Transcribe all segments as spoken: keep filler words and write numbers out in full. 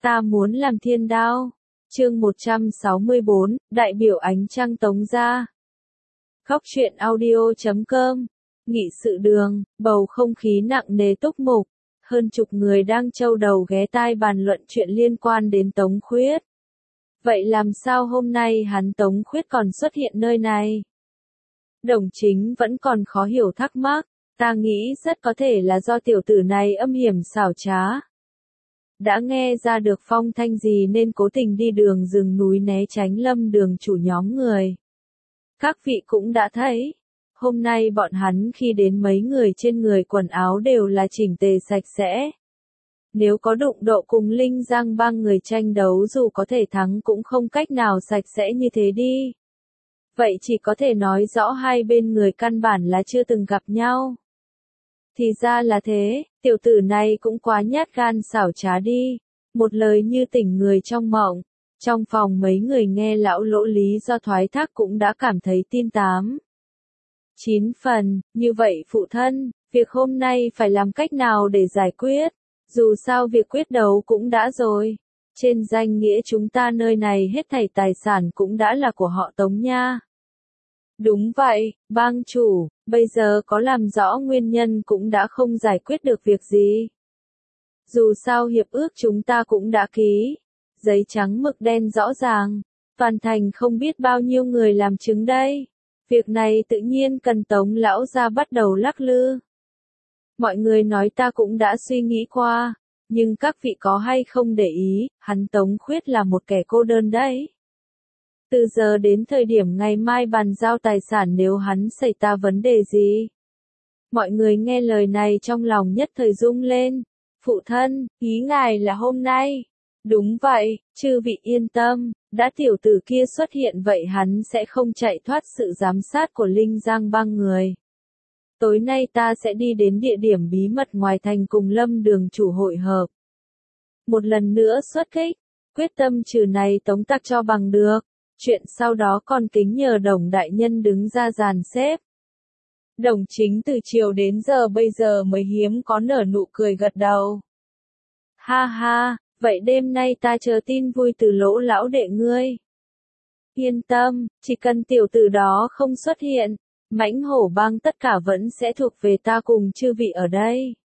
Ta muốn làm thiên đao. Chương một trăm sáu mươi bốn, đại biểu ánh trăng Tống gia. Góc truyện audio chấm com. Nghị sự đường, bầu không khí nặng nề túc mục. Hơn chục người đang châu đầu ghé tai bàn luận chuyện liên quan đến Tống Khuyết. Vậy làm sao hôm nay hắn Tống Khuyết còn xuất hiện nơi này? Đồng Chính vẫn còn khó hiểu thắc mắc. Ta nghĩ rất có thể là do tiểu tử này âm hiểm xảo trá. Đã nghe ra được phong thanh gì nên cố tình đi đường rừng núi né tránh Lâm Đường chủ nhóm người. Các vị cũng đã thấy, hôm nay bọn hắn khi đến mấy người trên người quần áo đều là chỉnh tề sạch sẽ. Nếu có đụng độ cùng Linh Giang Bang người tranh đấu dù có thể thắng cũng không cách nào sạch sẽ như thế đi. Vậy chỉ có thể nói rõ hai bên người căn bản là chưa từng gặp nhau. Thì ra là thế, tiểu tử này cũng quá nhát gan xảo trá đi. Một lời như tỉnh người trong mộng. Trong phòng mấy người nghe lão Lỗ lý do thoái thác cũng đã cảm thấy tin tám. Chín phần, như vậy phụ thân, việc hôm nay phải làm cách nào để giải quyết? Dù sao việc quyết đấu cũng đã rồi. Trên danh nghĩa chúng ta nơi này hết thảy tài sản cũng đã là của họ Tống nha. Đúng vậy, bang chủ, bây giờ có làm rõ nguyên nhân cũng đã không giải quyết được việc gì. Dù sao hiệp ước chúng ta cũng đã ký. Giấy trắng mực đen rõ ràng. Toàn thành không biết bao nhiêu người làm chứng đây. Việc này tự nhiên cần Tống lão ra bắt đầu lắc lư. Mọi người nói ta cũng đã suy nghĩ qua. Nhưng các vị có hay không để ý, hắn Tống Khuyết là một kẻ cô đơn đấy. Từ giờ đến thời điểm ngày mai bàn giao tài sản nếu hắn xảy ra vấn đề gì. Mọi người nghe lời này trong lòng nhất thời rung lên. Phụ thân, ý ngài là hôm nay. Đúng vậy, chư vị yên tâm, đã tiểu tử kia xuất hiện vậy hắn sẽ không chạy thoát sự giám sát của Linh Giang Bang người. Tối nay ta sẽ đi đến địa điểm bí mật ngoài thành cùng Lâm Đường chủ hội hợp. Một lần nữa xuất kích, quyết tâm trừ này Tống tặc cho bằng được. Chuyện sau đó còn kính nhờ Đồng đại nhân đứng ra dàn xếp. Đồng Chính từ chiều đến giờ bây giờ mới hiếm có nở nụ cười gật đầu. Ha ha, vậy đêm nay ta chờ tin vui từ Lỗ lão đệ ngươi. Yên tâm, chỉ cần tiểu tử đó không xuất hiện, Mãnh Hổ Bang tất cả vẫn sẽ thuộc về ta cùng chư vị ở đây.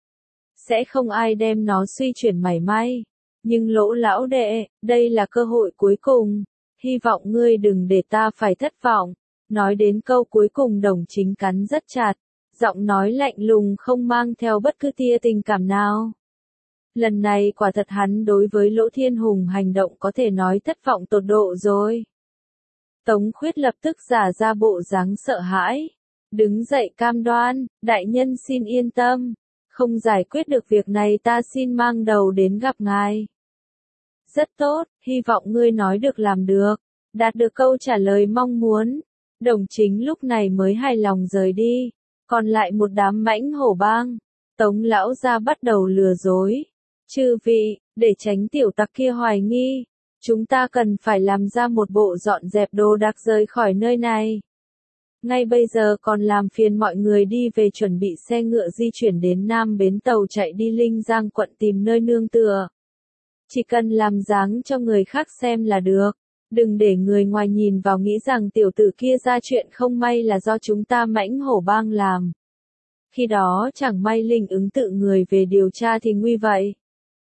Sẽ không ai đem nó suy chuyển mảy may. Nhưng Lỗ lão đệ, đây là cơ hội cuối cùng. Hy vọng ngươi đừng để ta phải thất vọng. Nói đến câu cuối cùng Đồng Chính cắn rất chặt. Giọng nói lạnh lùng không mang theo bất cứ tia tình cảm nào. Lần này quả thật hắn đối với Lỗ Thiên Hùng hành động có thể nói thất vọng tột độ rồi. Tống Khuyết lập tức giả ra bộ dáng sợ hãi. Đứng dậy cam đoan, đại nhân xin yên tâm. Không giải quyết được việc này ta xin mang đầu đến gặp ngài. Rất tốt, hy vọng ngươi nói được làm được. Đạt được câu trả lời mong muốn. Đồng Chính lúc này mới hài lòng rời đi. Còn lại một đám Mãnh Hổ Bang. Tống lão ra bắt đầu lừa dối. Chư vị, để tránh tiểu tặc kia hoài nghi. Chúng ta cần phải làm ra một bộ dọn dẹp đồ đạc rời khỏi nơi này. Ngay bây giờ còn làm phiền mọi người đi về chuẩn bị xe ngựa di chuyển đến Nam Bến Tàu chạy đi Linh Giang quận tìm nơi nương tựa. Chỉ cần làm dáng cho người khác xem là được. Đừng để người ngoài nhìn vào nghĩ rằng tiểu tử kia ra chuyện không may là do chúng ta Mãnh Hổ Bang làm. Khi đó chẳng may Linh ứng tự người về điều tra thì nguy vậy.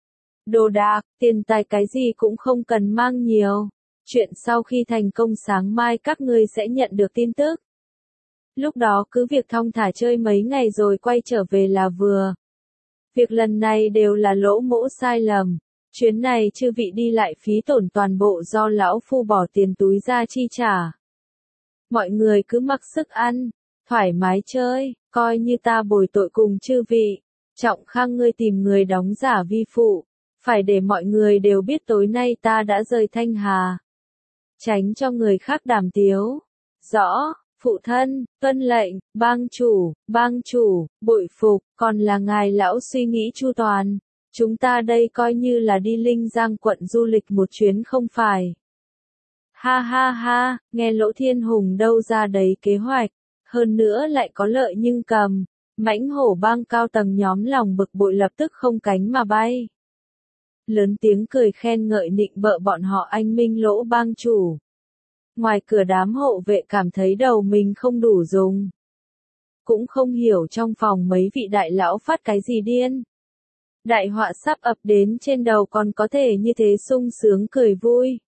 Đồ đạc, tiền tài cái gì cũng không cần mang nhiều. Chuyện sau khi thành công sáng mai các ngươi sẽ nhận được tin tức. Lúc đó cứ việc thong thả chơi mấy ngày rồi quay trở về là vừa. Việc lần này đều là lỗ mỗ sai lầm. Chuyến này chư vị đi lại phí tổn toàn bộ do lão phu bỏ tiền túi ra chi trả. Mọi người cứ mặc sức ăn, thoải mái chơi, coi như ta bồi tội cùng chư vị. Trọng Khang ngươi tìm người đóng giả vi phụ, phải để mọi người đều biết tối nay ta đã rời Thanh Hà. Tránh cho người khác đàm tiếu. Rõ, phụ thân, tuân lệnh, bang chủ, bang chủ, bội phục, còn là ngài lão suy nghĩ chu toàn. Chúng ta đây coi như là đi Linh Giang quận du lịch một chuyến không phải. Ha ha ha, nghe Lỗ Thiên Hùng đâu ra đấy kế hoạch, hơn nữa lại có lợi nhưng cầm. Mãnh Hổ Bang cao tầng nhóm lòng bực bội lập tức không cánh mà bay. lớn tiếng cười khen ngợi nịnh bợ bọn họ anh minh lỗ bang chủ. Ngoài cửa đám hộ vệ cảm thấy đầu mình không đủ dùng. Cũng không hiểu trong phòng mấy vị đại lão phát cái gì điên. Đại họa sắp ập đến trên đầu còn có thể như thế sung sướng cười vui.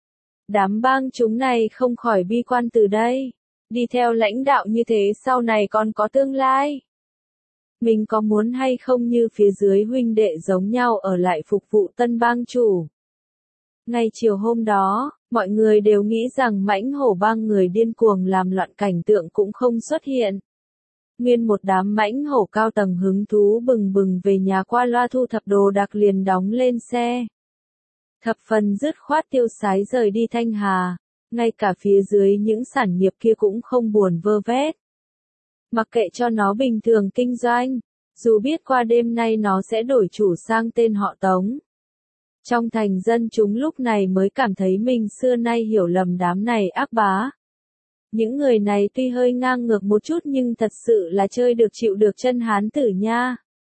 Đám bang chúng này không khỏi bi quan từ đây. Đi theo lãnh đạo như thế sau này còn có tương lai. Mình có muốn hay không như phía dưới huynh đệ giống nhau ở lại phục vụ tân bang chủ. Ngay chiều hôm đó, mọi người đều nghĩ rằng mãnh hổ bang người điên cuồng làm loạn cảnh tượng cũng không xuất hiện. Nguyên một đám mãnh hổ cao tầng hứng thú bừng bừng về nhà qua loa thu thập đồ đạc liền đóng lên xe. Thập phần dứt khoát tiêu sái rời đi Thanh Hà, ngay cả phía dưới những sản nghiệp kia cũng không buồn vơ vét. Mặc kệ cho nó bình thường kinh doanh, dù biết qua đêm nay nó sẽ đổi chủ sang tên họ Tống. Trong thành dân chúng lúc này mới cảm thấy mình xưa nay hiểu lầm đám này ác bá. Những người này tuy hơi ngang ngược một chút nhưng thật sự là chơi được chịu được chân hán tử nha.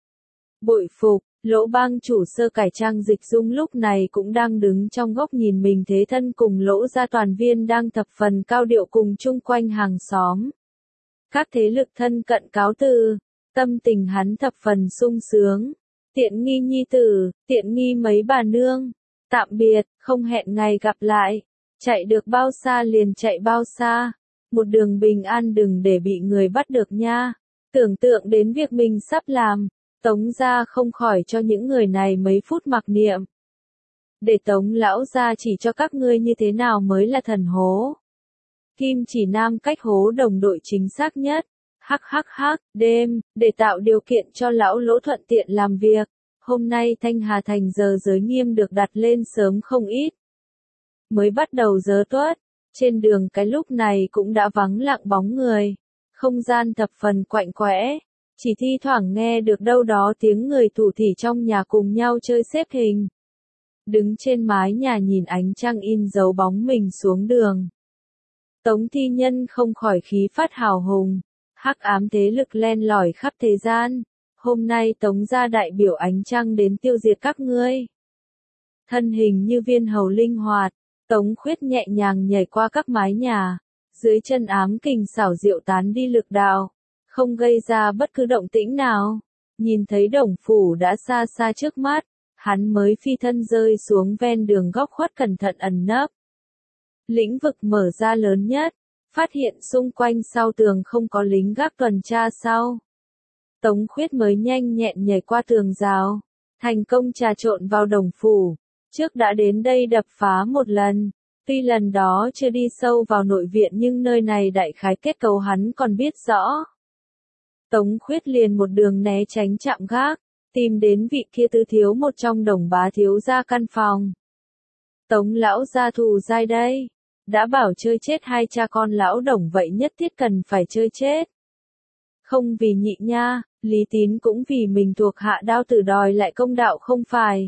Bội phục, lỗ bang chủ Sơ Cải Trang Dịch Dung lúc này cũng đang đứng trong góc nhìn mình thế thân cùng lỗ gia toàn viên đang thập phần cao điệu cùng chung quanh hàng xóm. Các thế lực thân cận cáo từ, tâm tình hắn thập phần sung sướng. Tiện nghi nhi tử, tiện nghi mấy bà nương, tạm biệt, không hẹn ngày gặp lại, chạy được bao xa liền chạy bao xa, một đường bình an đừng để bị người bắt được nha. Tưởng tượng đến việc mình sắp làm, Tống gia không khỏi cho những người này mấy phút mặc niệm. Để Tống lão gia chỉ cho các ngươi như thế nào mới là thần hố. Kim Chỉ Nam cách hố đồng đội chính xác nhất. Hắc hắc hắc, đêm, để tạo điều kiện cho lão lỗ thuận tiện làm việc. Hôm nay Thanh Hà Thành giờ giới nghiêm được đặt lên sớm không ít. Mới bắt đầu giờ tuất, trên đường cái lúc này cũng đã vắng lặng bóng người. Không gian thập phần quạnh quẽ, chỉ thi thoảng nghe được đâu đó tiếng người thủ thỉ trong nhà cùng nhau chơi xếp hình. Đứng trên mái nhà nhìn ánh trăng in dấu bóng mình xuống đường. Tống Thi Nhân không khỏi khí phát hào hùng. Hắc ám thế lực len lỏi khắp thế gian, hôm nay Tống gia đại biểu ánh trăng đến tiêu diệt các ngươi. Thân hình như viên hầu linh hoạt, Tống Khuyết nhẹ nhàng nhảy qua các mái nhà, dưới chân ám kình xảo diệu tán đi lực đạo, không gây ra bất cứ động tĩnh nào. Nhìn thấy đồng phủ đã xa xa trước mắt, hắn mới phi thân rơi xuống ven đường góc khuất cẩn thận ẩn nấp. Lĩnh vực mở ra lớn nhất. Phát hiện xung quanh sau tường không có lính gác tuần tra sau. Tống Khuyết mới nhanh nhẹn nhảy qua tường rào, thành công trà trộn vào đồng phủ. Trước đã đến đây đập phá một lần, tuy lần đó chưa đi sâu vào nội viện nhưng nơi này đại khái kết cấu hắn còn biết rõ. Tống Khuyết liền một đường né tránh chạm gác, tìm đến vị kia tứ thiếu một trong đồng bá thiếu gia căn phòng. Tống lão gia thù dai đây. Đã bảo chơi chết hai cha con lão đồng vậy nhất thiết cần phải chơi chết. Không vì nhị nha, Lý Tín cũng vì mình thuộc hạ đao tử đòi lại công đạo không phải.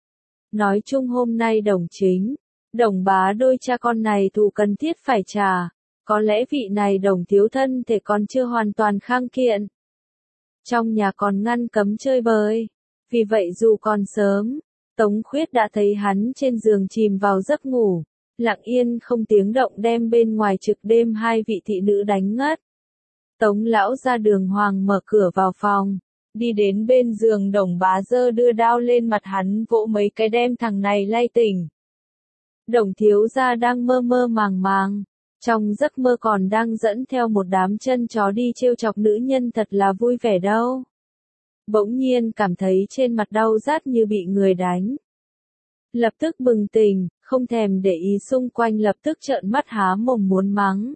Nói chung hôm nay đồng chính, đồng bá đôi cha con này thù cần thiết phải trả, có lẽ vị này đồng thiếu thân thể còn chưa hoàn toàn khang kiện. Trong nhà còn ngăn cấm chơi bời, vì vậy dù còn sớm, Tống Khuyết đã thấy hắn trên giường chìm vào giấc ngủ. Lặng yên không tiếng động đem bên ngoài trực đêm hai vị thị nữ đánh ngất. Tống lão ra đường hoàng mở cửa vào phòng, đi đến bên giường đồng bá dơ đưa đao lên mặt hắn vỗ mấy cái đem thằng này lay tỉnh. Đồng thiếu gia đang mơ mơ màng màng, trong giấc mơ còn đang dẫn theo một đám chân chó đi trêu chọc nữ nhân thật là vui vẻ đâu. Bỗng nhiên cảm thấy trên mặt đau rát như bị người đánh. Lập tức bừng tỉnh, không thèm để ý xung quanh lập tức trợn mắt há mồm muốn mắng.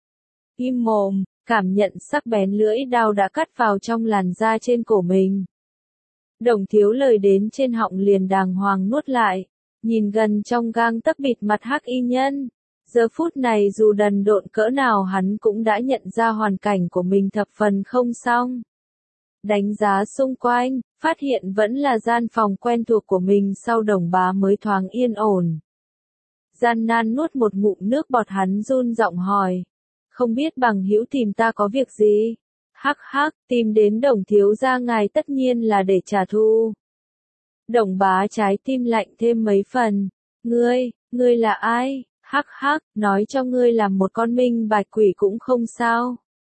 Im mồm, cảm nhận sắc bén lưỡi đao đã cắt vào trong làn da trên cổ mình. Đồng thiếu lời đến trên họng liền đàng hoàng nuốt lại, nhìn gần trong gang tấc bịt mặt hắc y nhân. Giờ phút này dù đần độn cỡ nào hắn cũng đã nhận ra hoàn cảnh của mình thập phần không xong. Đánh giá xung quanh, phát hiện vẫn là gian phòng quen thuộc của mình sau đồng bá mới thoáng yên ổn. Gian nan nuốt một ngụm nước bọt hắn run giọng hỏi. Không biết bằng hữu tìm ta có việc gì? Hắc hắc, tìm đến đồng thiếu gia ngài tất nhiên là để trả thù. Đồng bá trái tim lạnh thêm mấy phần. Ngươi, ngươi là ai? Hắc hắc, nói cho ngươi làm một con minh bạch quỷ cũng không sao.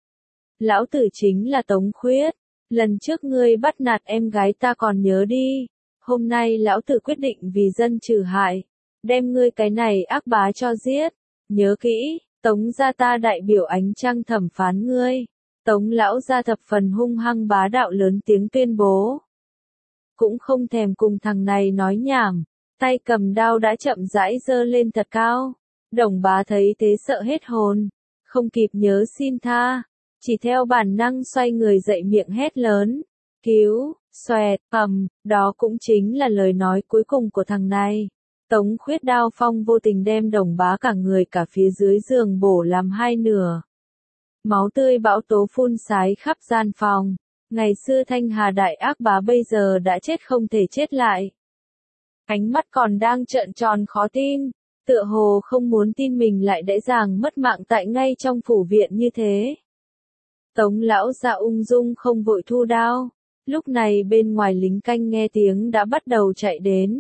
Lão tử chính là Tống Khuyết. Lần trước ngươi bắt nạt em gái ta còn nhớ đi. Hôm nay lão tử quyết định vì dân trừ hại. Đem ngươi cái này ác bá cho giết. Nhớ kỹ, Tống gia ta đại biểu ánh trăng thẩm phán ngươi. Tống lão gia thập phần hung hăng bá đạo lớn tiếng tuyên bố. Cũng không thèm cùng thằng này nói nhảm. Tay cầm đao đã chậm rãi giơ lên thật cao. Đồng bá thấy thế sợ hết hồn. Không kịp nhớ xin tha. Chỉ theo bản năng xoay người dậy miệng hét lớn. Cứu, xoẹt, ầm, đó cũng chính là lời nói cuối cùng của thằng này. Tống Khuyết đao phong vô tình đem đồng bá cả người cả phía dưới giường bổ làm hai nửa. Máu tươi bão tố phun sái khắp gian phòng. Ngày xưa Thanh Hà đại ác bá bây giờ đã chết không thể chết lại. Ánh mắt còn đang trợn tròn khó tin. Tựa hồ không muốn tin mình lại dễ dàng mất mạng tại ngay trong phủ viện như thế. Tống lão gia ung dung không vội thu đao. Lúc này bên ngoài lính canh nghe tiếng đã bắt đầu chạy đến.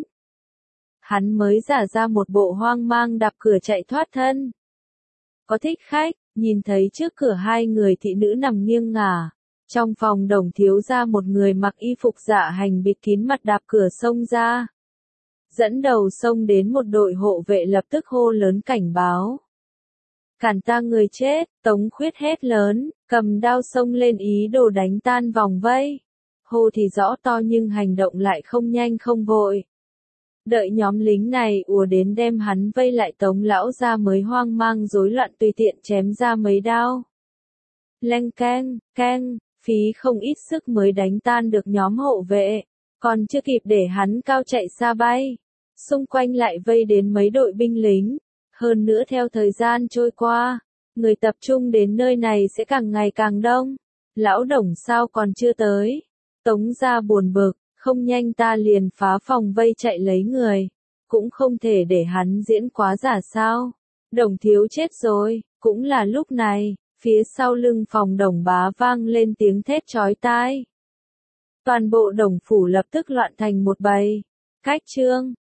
Hắn mới giả ra một bộ hoang mang đạp cửa chạy thoát thân. Có thích khách, nhìn thấy trước cửa hai người thị nữ nằm nghiêng ngả. Trong phòng Đồng thiếu gia một người mặc y phục dạ hành bịt kín mặt đạp cửa xông ra. Dẫn đầu xông đến một đội hộ vệ lập tức hô lớn cảnh báo. Cản ta người chết, Tống Khuyết hét lớn, cầm đao xông lên ý đồ đánh tan vòng vây. Hô thì rõ to nhưng hành động lại không nhanh không vội. Đợi nhóm lính này ùa đến đem hắn vây lại Tống lão gia mới hoang mang rối loạn tùy tiện chém ra mấy đao. Leng keng, keng, phí không ít sức mới đánh tan được nhóm hộ vệ, còn chưa kịp để hắn cao chạy xa bay. Xung quanh lại vây đến mấy đội binh lính. Hơn nữa theo thời gian trôi qua, người tập trung đến nơi này sẽ càng ngày càng đông. Lão Đồng sao còn chưa tới? Tống gia buồn bực, không nhanh ta liền phá phòng vây chạy lấy người. Cũng không thể để hắn diễn quá giả sao. Đồng thiếu chết rồi, cũng là lúc này, phía sau lưng phòng Đồng bá vang lên tiếng thét chói tai. Toàn bộ Đồng phủ lập tức loạn thành một bầy. Cách trương,